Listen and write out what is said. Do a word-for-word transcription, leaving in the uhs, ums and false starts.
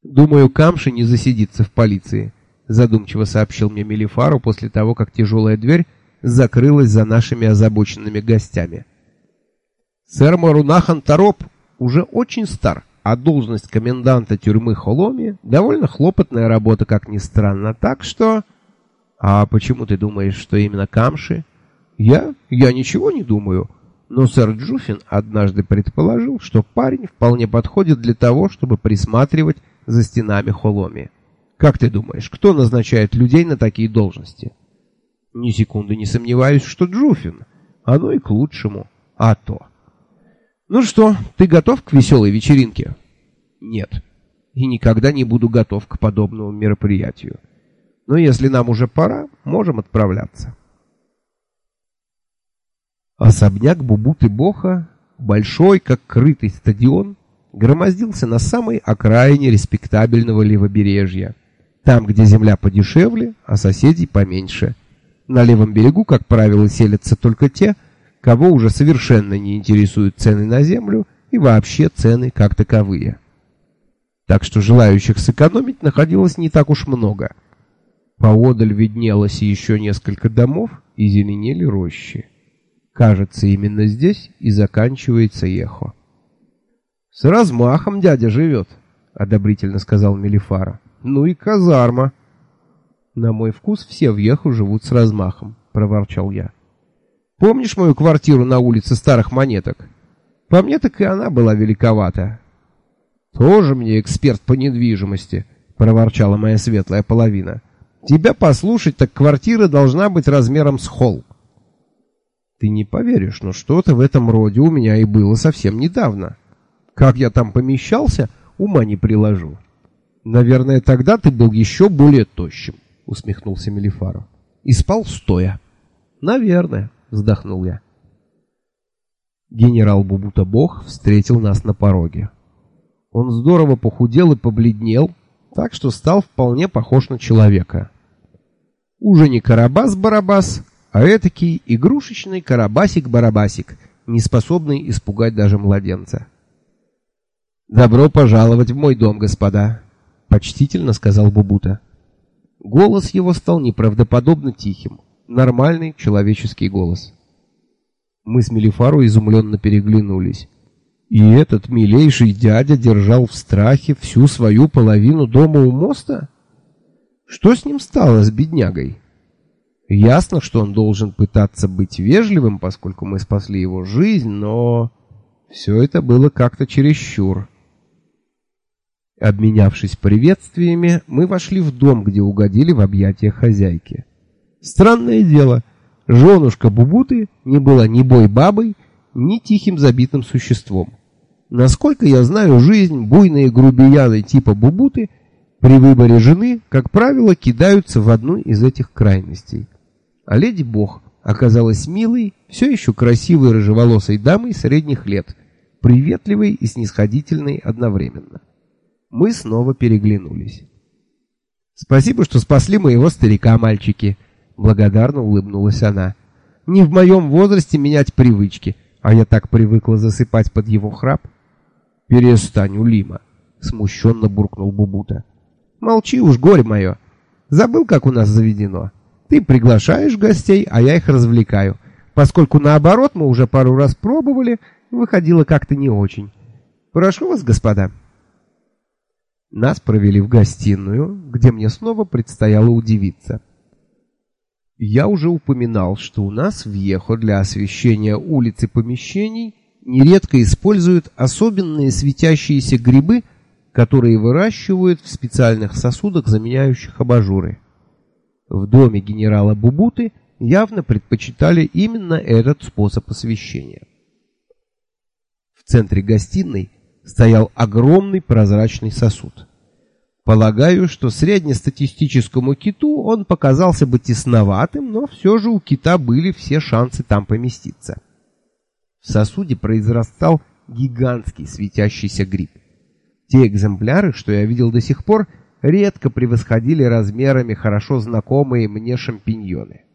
Думаю, Камши не засидится в полиции, задумчиво сообщил мне Мелифару после того, как тяжелая дверь закрылась за нашими озабоченными гостями. Сэр Марунахан Тароп уже очень стар, а должность коменданта тюрьмы Холоми довольно хлопотная работа, как ни странно, так что... А почему ты думаешь, что именно Камши? Я? Я ничего не думаю. Но сэр Джуфин однажды предположил, что парень вполне подходит для того, чтобы присматривать за стенами Холоми. Как ты думаешь, кто назначает людей на такие должности? Ни секунды не сомневаюсь, что Джуфин. Оно и к лучшему. А то. Ну что, ты готов к веселой вечеринке? Нет. И никогда не буду готов к подобному мероприятию. Но если нам уже пора, можем отправляться. Особняк Бубуты-Боха, большой, как крытый стадион, громоздился на самой окраине респектабельного левобережья, там, где земля подешевле, а соседей поменьше. На левом берегу, как правило, селятся только те, кого уже совершенно не интересуют цены на землю и вообще цены как таковые. Так что желающих сэкономить находилось не так уж много. Поодаль виднелось еще несколько домов и зеленели рощи. Кажется, именно здесь и заканчивается Ехо. «С размахом дядя живет», — одобрительно сказал Мелифара. «Ну и казарма». «На мой вкус все в Ехо живут с размахом», — проворчал я. «Помнишь мою квартиру на улице Старых Монеток? По мне так и она была великовата». «Тоже мне эксперт по недвижимости», — проворчала моя светлая половина. «Тебя послушать, так квартира должна быть размером с холл». Ты не поверишь, но что-то в этом роде у меня и было совсем недавно. Как я там помещался, ума не приложу. Наверное, тогда ты был еще более тощим, усмехнулся Мелифаро. И спал стоя. Наверное, вздохнул я. Генерал Бубута-Бох встретил нас на пороге. Он здорово похудел и побледнел, так что стал вполне похож на человека. Уже не Карабас-Барабас, а этакий игрушечный Карабасик-Барабасик, не способный испугать даже младенца. «Добро пожаловать в мой дом, господа», — почтительно сказал Бубута. Голос его стал неправдоподобно тихим, нормальный человеческий голос. Мы с Мелифаро изумленно переглянулись. И этот милейший дядя держал в страхе всю свою половину дома у моста? Что с ним стало, с беднягой? Ясно, что он должен пытаться быть вежливым, поскольку мы спасли его жизнь, но все это было как-то чересчур. Обменявшись приветствиями, мы вошли в дом, где угодили в объятия хозяйки. Странное дело, женушка Бубуты не была ни бой-бабой, ни тихим забитым существом. Насколько я знаю жизнь, буйные грубияны типа Бубуты при выборе жены, как правило, кидаются в одну из этих крайностей. А леди Бог оказалась милой, все еще красивой рыжеволосой дамой средних лет, приветливой и снисходительной одновременно. Мы снова переглянулись. «Спасибо, что спасли моего старика, мальчики», — благодарно улыбнулась она. «Не в моем возрасте менять привычки, а я так привыкла засыпать под его храп». «Перестань, Улима», — смущенно буркнул Бубута. «Молчи уж, горе мое. Забыл, как у нас заведено. Ты приглашаешь гостей, а я их развлекаю. Поскольку наоборот мы уже пару раз пробовали, выходило как-то не очень. Прошу вас, господа». Нас провели в гостиную, где мне снова предстояло удивиться. Я уже упоминал, что у нас в Ехо для освещения улиц и помещений нередко используют особенные светящиеся грибы, которые выращивают в специальных сосудах, заменяющих абажуры. В доме генерала Бубуты явно предпочитали именно этот способ освещения. В центре гостиной стоял огромный прозрачный сосуд. Полагаю, что среднестатистическому киту он показался бы тесноватым, но все же у кита были все шансы там поместиться. В сосуде произрастал гигантский светящийся гриб. Те экземпляры, что я видел до сих пор, редко превосходили размерами хорошо знакомые мне шампиньоны.